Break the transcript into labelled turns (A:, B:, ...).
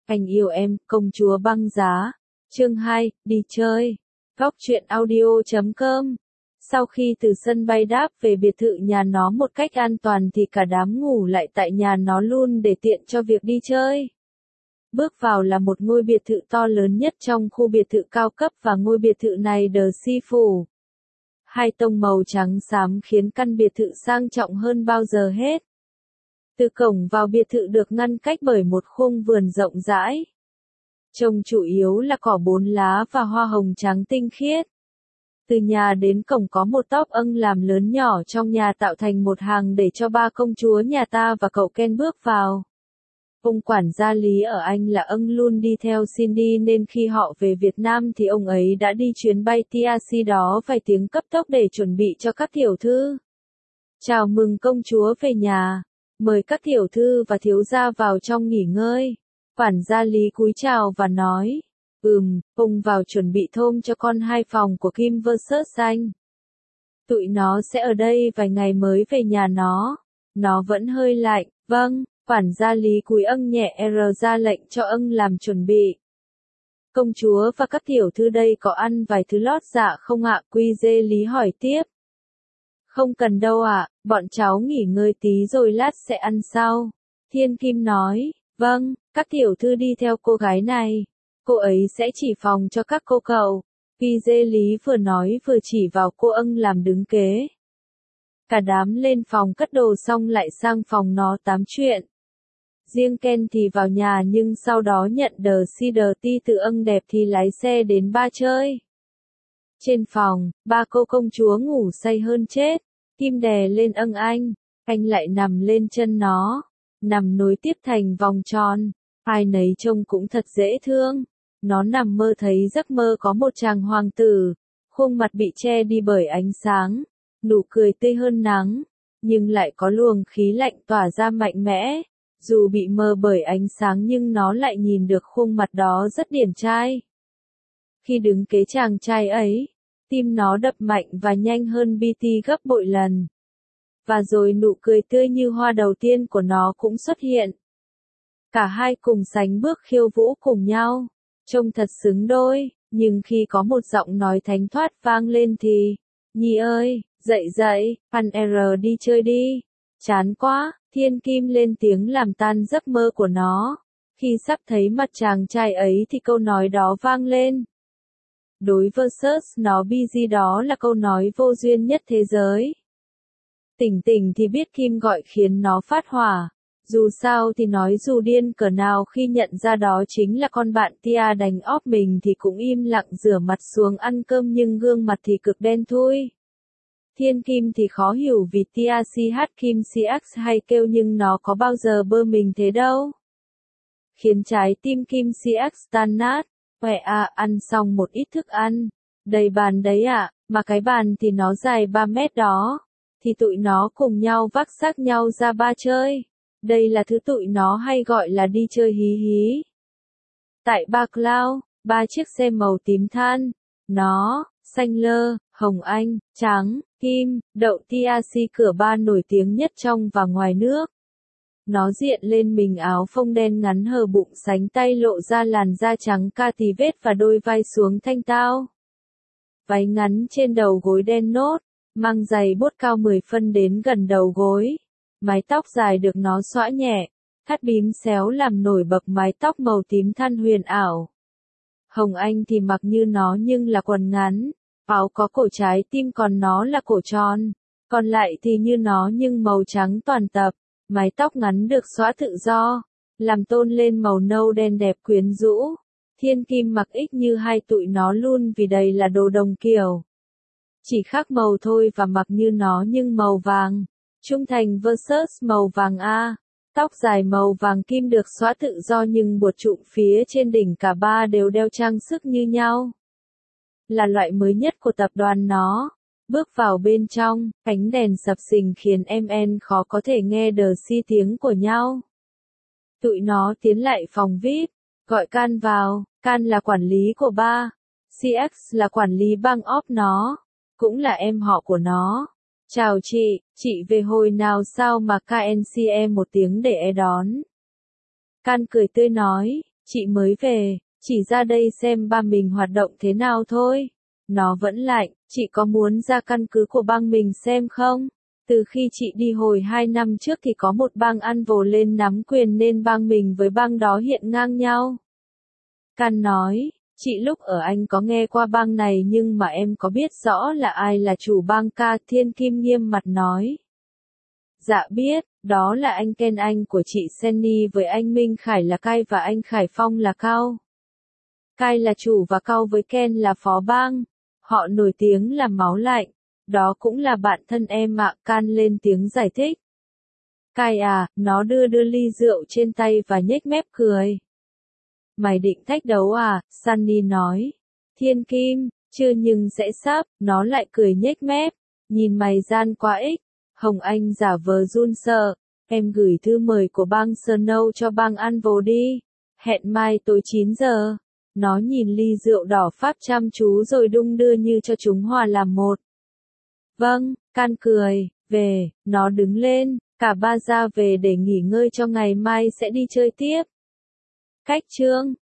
A: Anh yêu em, công chúa băng giá. Chương 2, đi chơi. Góc truyện audio.com. Sau khi từ sân bay đáp về biệt thự nhà nó một cách an toàn thì cả đám ngủ lại tại nhà nó luôn để tiện cho việc đi chơi. Bước vào là một ngôi biệt thự to lớn nhất trong khu biệt thự cao cấp và ngôi biệt thự này The Sea phủ. Hai tông màu trắng xám khiến căn biệt thự sang trọng hơn bao giờ hết. Từ cổng vào biệt thự được ngăn cách bởi một khung vườn rộng rãi. Trồng chủ yếu là cỏ bốn lá và hoa hồng trắng tinh khiết. Từ nhà đến cổng có một tóc âng làm lớn nhỏ trong nhà tạo thành một hàng để cho ba công chúa nhà ta và cậu Ken bước vào. Ông quản gia Lý ở Anh là âng luôn đi theo Cindy nên khi họ về Việt Nam thì ông ấy đã đi chuyến bay TAC đó vài tiếng cấp tốc để chuẩn bị cho các tiểu thư. Chào mừng công chúa về nhà. Mời các tiểu thư và thiếu gia vào trong nghỉ ngơi. Quản gia Lý cúi chào và nói, ông vào chuẩn bị thôm cho con 2 phòng của Kim vs Anh. Tụi nó sẽ ở đây vài ngày mới về nhà nó vẫn hơi lạnh, vâng, quản gia Lý cúi âng nhẹ ra lệnh cho âng làm chuẩn bị. Công chúa và các tiểu thư đây có ăn vài thứ lót dạ không ạ? Quy dê Lý hỏi tiếp. Không cần đâu ạ, bọn cháu nghỉ ngơi tí rồi lát sẽ ăn sau. Thiên Kim nói, vâng, các tiểu thư đi theo cô gái này. Cô ấy sẽ chỉ phòng cho các cô cậu. PJ Lý vừa nói vừa chỉ vào cô âng làm đứng kế. Cả đám lên phòng cất đồ xong lại sang phòng nó tám chuyện. Riêng Ken thì vào nhà nhưng sau đó nhận The CDT từ âng đẹp thì lái xe đến ba chơi. Trên phòng, ba cô công chúa ngủ say hơn chết. Kim đè lên âng anh lại nằm lên chân nó, nằm nối tiếp thành vòng tròn, ai nấy trông cũng thật dễ thương. Nó nằm mơ thấy giấc mơ có một chàng hoàng tử, khuôn mặt bị che đi bởi ánh sáng, nụ cười tươi hơn nắng, nhưng lại có luồng khí lạnh tỏa ra mạnh mẽ. Dù bị mờ bởi ánh sáng nhưng nó lại nhìn được khuôn mặt đó rất điển trai. Khi đứng kế chàng trai ấy, tim nó đập mạnh và nhanh hơn BT gấp bội lần. Và rồi nụ cười tươi như hoa đầu tiên của nó cũng xuất hiện. Cả hai cùng sánh bước khiêu vũ cùng nhau, trông thật xứng đôi, nhưng khi có một giọng nói thánh thoát vang lên thì, Nhi ơi, dậy, Pan R đi chơi đi. Chán quá, Thiên Kim lên tiếng làm tan giấc mơ của nó. Khi sắp thấy mặt chàng trai ấy thì câu nói đó vang lên. Đối versus nó busy đó là câu nói vô duyên nhất thế giới. Tỉnh thì biết Kim gọi khiến nó phát hỏa. Dù sao thì nói dù điên cỡ nào khi nhận ra đó chính là con bạn Tia đánh óp mình thì cũng im lặng rửa mặt xuống ăn cơm nhưng gương mặt thì cực đen thui. Thiên Kim thì khó hiểu vì Tia CH Kim CX hay kêu nhưng nó có bao giờ bơ mình thế đâu. Khiến trái tim Kim CX tan nát. Ăn xong một ít thức ăn. Đầy bàn đấy ạ, mà cái bàn thì nó dài 3 mét đó. Thì tụi nó cùng nhau vác xác nhau ra ba chơi. Đây là thứ tụi nó hay gọi là đi chơi hí hí. Tại Ba Cloud, 3 chiếc xe màu tím than. Nó, xanh lơ, hồng anh, trắng, kim, đậu TAC cửa ba nổi tiếng nhất trong và ngoài nước. Nó diện lên mình áo phông đen ngắn hở bụng sánh tay lộ ra làn da trắng ca tì vết và đôi vai xuống thanh tao. Váy ngắn trên đầu gối đen nốt, mang giày bốt cao 10 phân đến gần đầu gối. Mái tóc dài được nó xõa nhẹ, thắt bím xéo làm nổi bật mái tóc màu tím than huyền ảo. Hồng Anh thì mặc như nó nhưng là quần ngắn, áo có cổ trái tim còn nó là cổ tròn, còn lại thì như nó nhưng màu trắng toàn tập. Mái tóc ngắn được xõa tự do, làm tôn lên màu nâu đen đẹp quyến rũ. Thiên Kim mặc ít như hai tụi nó luôn vì đây là đồ đồng kiểu. Chỉ khác màu thôi và mặc như nó nhưng màu vàng. Trung thành versus màu vàng A. Tóc dài màu vàng kim được xõa tự do nhưng buộc trụm phía trên đỉnh cả ba đều đeo trang sức như nhau. Là loại mới nhất của tập đoàn nó. Bước vào bên trong, ánh đèn sập sình khiến MN khó có thể nghe The Sea tiếng của nhau. Tụi nó tiến lại phòng VIP, gọi Can vào, Can là quản lý của ba, CX là quản lý bang óp nó, cũng là em họ của nó. Chào chị về hồi nào sao mà KNCE một tiếng để đón. Can cười tươi nói, chị mới về, chỉ ra đây xem ba mình hoạt động thế nào thôi. Nó vẫn lạnh, chị có muốn ra căn cứ của bang mình xem không? Từ khi chị đi hồi 2 năm trước thì có một bang ăn vồ lên nắm quyền nên bang mình với bang đó hiện ngang nhau. Can nói, chị lúc ở Anh có nghe qua bang này nhưng mà em có biết rõ là ai là chủ bang ca. Thiên Kim nghiêm mặt nói. Dạ biết, đó là anh Ken, anh của chị Senny, với anh Minh Khải là Cai và anh Khải Phong là Cao. Cai là chủ và Cao với Ken là phó bang. Họ nổi tiếng là máu lạnh. Đó cũng là bạn thân em ạ. Can lên tiếng giải thích. Cai à, nó đưa ly rượu trên tay và nhếch mép cười. Mày định thách đấu à? Sunny nói. Thiên Kim, chưa nhưng sẽ sắp. Nó lại cười nhếch mép. Nhìn mày gian quá ích. Hồng Anh giả vờ run sợ. Em gửi thư mời của bang Snow cho bang ăn vồ đi. Hẹn mai tối 9 giờ. Nó nhìn ly rượu đỏ Pháp chăm chú rồi đung đưa như cho chúng hòa làm một. Vâng, Can cười. Về, nó đứng lên. Cả ba ra về để nghỉ ngơi cho ngày mai sẽ đi chơi tiếp. Cách chương